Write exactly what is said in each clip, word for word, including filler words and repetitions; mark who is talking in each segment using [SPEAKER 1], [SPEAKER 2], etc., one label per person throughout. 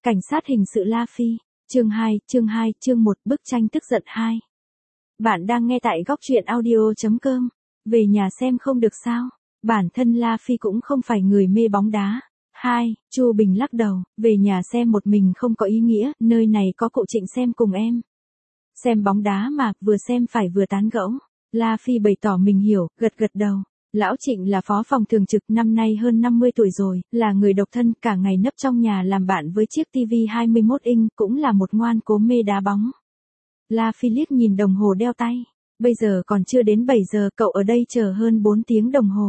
[SPEAKER 1] Cảnh sát hình sự La Phi, chương hai, chương hai, chương một, bức tranh tức giận hai. Bạn đang nghe tại góc truyện audio chấm com. Về nhà xem không được sao? Bản thân La Phi cũng không phải người mê bóng đá. Hai, Chu Bình lắc đầu, về nhà xem một mình không có ý nghĩa, nơi này có cụ Trịnh xem cùng em. Xem bóng đá mà, vừa xem phải vừa tán gẫu. La Phi bày tỏ mình hiểu, gật gật đầu. Lão Trịnh là phó phòng thường trực, năm nay hơn năm mươi tuổi rồi, là người độc thân, cả ngày nấp trong nhà làm bạn với chiếc tivi hai mươi mốt inch, cũng là một ngoan cố mê đá bóng. La Phi liếc nhìn đồng hồ đeo tay. Bây giờ còn chưa đến bảy giờ, cậu ở đây chờ hơn bốn tiếng đồng hồ.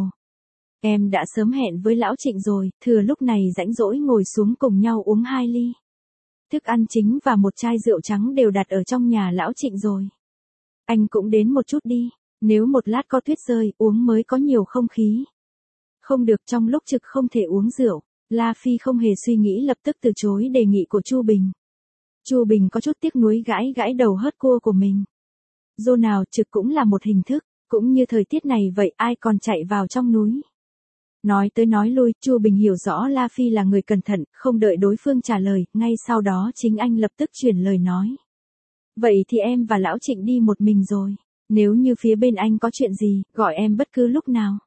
[SPEAKER 1] Em đã sớm hẹn với Lão Trịnh rồi, thừa lúc này rãnh rỗi ngồi xuống cùng nhau uống hai ly. Thức ăn chính và một chai rượu trắng đều đặt ở trong nhà Lão Trịnh rồi. Anh cũng đến một chút đi. Nếu một lát có tuyết rơi, uống mới có nhiều không khí. Không được, trong lúc trực không thể uống rượu. La Phi không hề suy nghĩ, lập tức từ chối đề nghị của Chu Bình. Chu Bình có chút tiếc nuối gãi gãi đầu hớt cua của mình. Dù nào trực cũng là một hình thức, cũng như thời tiết này vậy, ai còn chạy vào trong núi. Nói tới nói lui, Chu Bình hiểu rõ La Phi là người cẩn thận, không đợi đối phương trả lời, ngay sau đó chính anh lập tức chuyển lời nói. Vậy thì em và Lão Trịnh đi một mình rồi. Nếu như phía bên anh có chuyện gì, gọi em bất cứ lúc nào.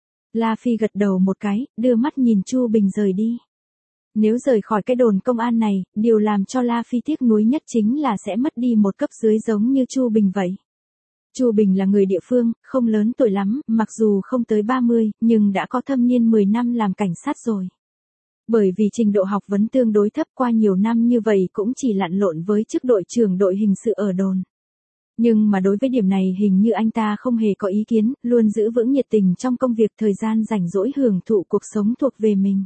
[SPEAKER 1] La Phi gật đầu một cái, đưa mắt nhìn Chu Bình rời đi. Nếu rời khỏi cái đồn công an này, điều làm cho La Phi tiếc nuối nhất chính là sẽ mất đi một cấp dưới giống như Chu Bình vậy. Chu Bình là người địa phương, không lớn tuổi lắm, mặc dù không tới ba mươi, nhưng đã có thâm niên mười năm làm cảnh sát rồi. Bởi vì trình độ học vấn tương đối thấp, qua nhiều năm như vậy cũng chỉ lặn lộn với chức đội trưởng đội hình sự ở đồn. Nhưng mà đối với điểm này hình như anh ta không hề có ý kiến, luôn giữ vững nhiệt tình trong công việc, thời gian rảnh rỗi hưởng thụ cuộc sống thuộc về mình.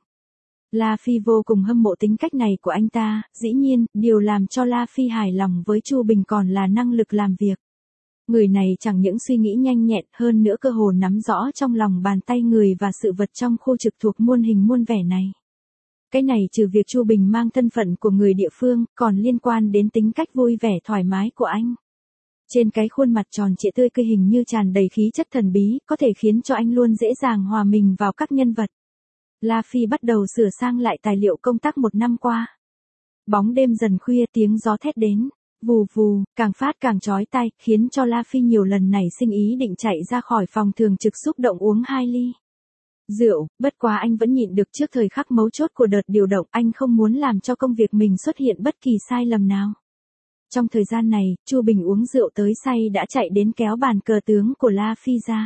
[SPEAKER 1] La Phi vô cùng hâm mộ tính cách này của anh ta, dĩ nhiên, điều làm cho La Phi hài lòng với Chu Bình còn là năng lực làm việc. Người này chẳng những suy nghĩ nhanh nhẹn, hơn nữa cơ hồ nắm rõ trong lòng bàn tay người và sự vật trong khu trực thuộc muôn hình muôn vẻ này. Cái này trừ việc Chu Bình mang thân phận của người địa phương, còn liên quan đến tính cách vui vẻ thoải mái của anh. Trên cái khuôn mặt tròn trịa tươi cười hình như tràn đầy khí chất thần bí, có thể khiến cho anh luôn dễ dàng hòa mình vào các nhân vật. La Phi bắt đầu sửa sang lại tài liệu công tác một năm qua. Bóng đêm dần khuya, tiếng gió thét đến, vù vù, càng phát càng chói tai, khiến cho La Phi nhiều lần nảy sinh ý định chạy ra khỏi phòng thường trực xúc động uống hai ly rượu, bất quá anh vẫn nhịn được trước thời khắc mấu chốt của đợt điều động, anh không muốn làm cho công việc mình xuất hiện bất kỳ sai lầm nào. Trong thời gian này, Chu Bình uống rượu tới say đã chạy đến kéo bàn cờ tướng của La Phi ra.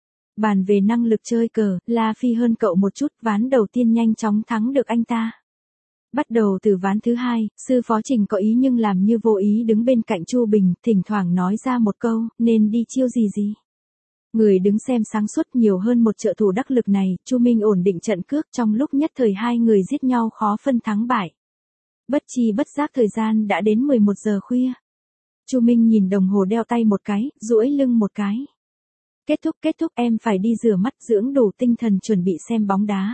[SPEAKER 1] Bàn về năng lực chơi cờ, La Phi hơn cậu một chút, ván đầu tiên nhanh chóng thắng được anh ta. Bắt đầu từ ván thứ hai, sư phó Trình có ý nhưng làm như vô ý đứng bên cạnh Chu Bình, thỉnh thoảng nói ra một câu, nên đi chiêu gì gì. Người đứng xem sáng suốt nhiều hơn một trợ thủ đắc lực này, Chu Minh ổn định trận cước, trong lúc nhất thời hai người giết nhau khó phân thắng bại. Bất chi bất giác thời gian đã đến mười một giờ khuya. Chu Minh nhìn đồng hồ đeo tay một cái, duỗi lưng một cái. Kết thúc kết thúc, em phải đi rửa mắt dưỡng đủ tinh thần chuẩn bị xem bóng đá.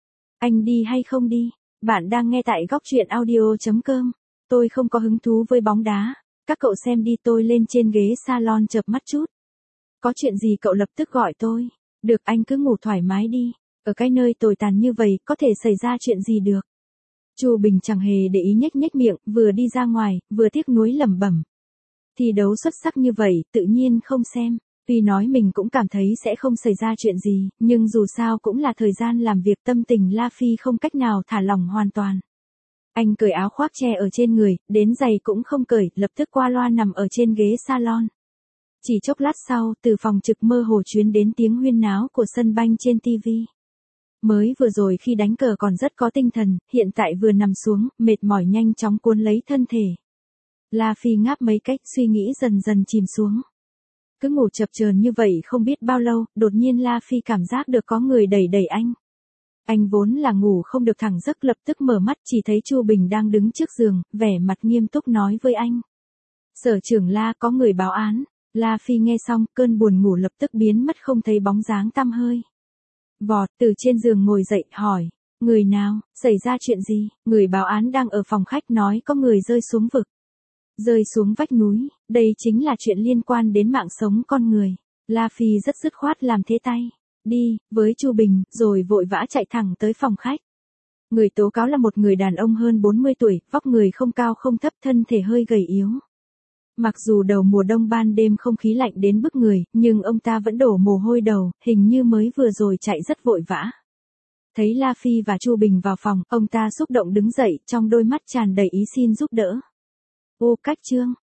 [SPEAKER 1] Anh đi hay không đi? Bạn đang nghe tại góc truyện audio chấm com. Tôi không có hứng thú với bóng đá. Các cậu xem đi, tôi lên trên ghế salon chợp mắt chút. Có chuyện gì cậu lập tức gọi tôi. Được, anh cứ ngủ thoải mái đi. Ở cái nơi tồi tàn như vậy, có thể xảy ra chuyện gì được. Chu Bình chẳng hề để ý, nhếch nhếch miệng, vừa đi ra ngoài, vừa tiếc nuối lẩm bẩm. Thi đấu xuất sắc như vậy, tự nhiên không xem. Tuy nói mình cũng cảm thấy sẽ không xảy ra chuyện gì, nhưng dù sao cũng là thời gian làm việc, tâm tình La Phi không cách nào thả lỏng hoàn toàn. Anh cởi áo khoác che ở trên người, đến giày cũng không cởi, lập tức qua loa nằm ở trên ghế salon. Chỉ chốc lát sau, từ phòng trực mơ hồ truyền đến tiếng huyên náo của sân banh trên tivi. Mới vừa rồi khi đánh cờ còn rất có tinh thần, hiện tại vừa nằm xuống, mệt mỏi nhanh chóng cuốn lấy thân thể. La Phi ngáp mấy cách, suy nghĩ dần dần chìm xuống. Cứ ngủ chập chờn như vậy không biết bao lâu, đột nhiên La Phi cảm giác được có người đẩy đẩy anh. Anh vốn là ngủ không được thẳng giấc, lập tức mở mắt chỉ thấy Chu Bình đang đứng trước giường, vẻ mặt nghiêm túc nói với anh. Sở trưởng La, có người báo án. La Phi nghe xong, cơn buồn ngủ lập tức biến mất không thấy bóng dáng tăm hơi. Vọt từ trên giường ngồi dậy, hỏi, người nào, xảy ra chuyện gì? Người báo án đang ở phòng khách nói có người rơi xuống vực. Rơi xuống vách núi, đây chính là chuyện liên quan đến mạng sống con người. La Phi rất dứt khoát làm thế tay. Đi, với Chu Bình, rồi vội vã chạy thẳng tới phòng khách. Người tố cáo là một người đàn ông hơn bốn mươi tuổi, vóc người không cao không thấp, thân thể hơi gầy yếu. Mặc dù đầu mùa đông ban đêm không khí lạnh đến bức người, nhưng ông ta vẫn đổ mồ hôi đầu, hình như mới vừa rồi chạy rất vội vã. Thấy La Phi và Chu Bình vào phòng, ông ta xúc động đứng dậy, trong đôi mắt tràn đầy ý xin giúp đỡ. Ô Cách Trương,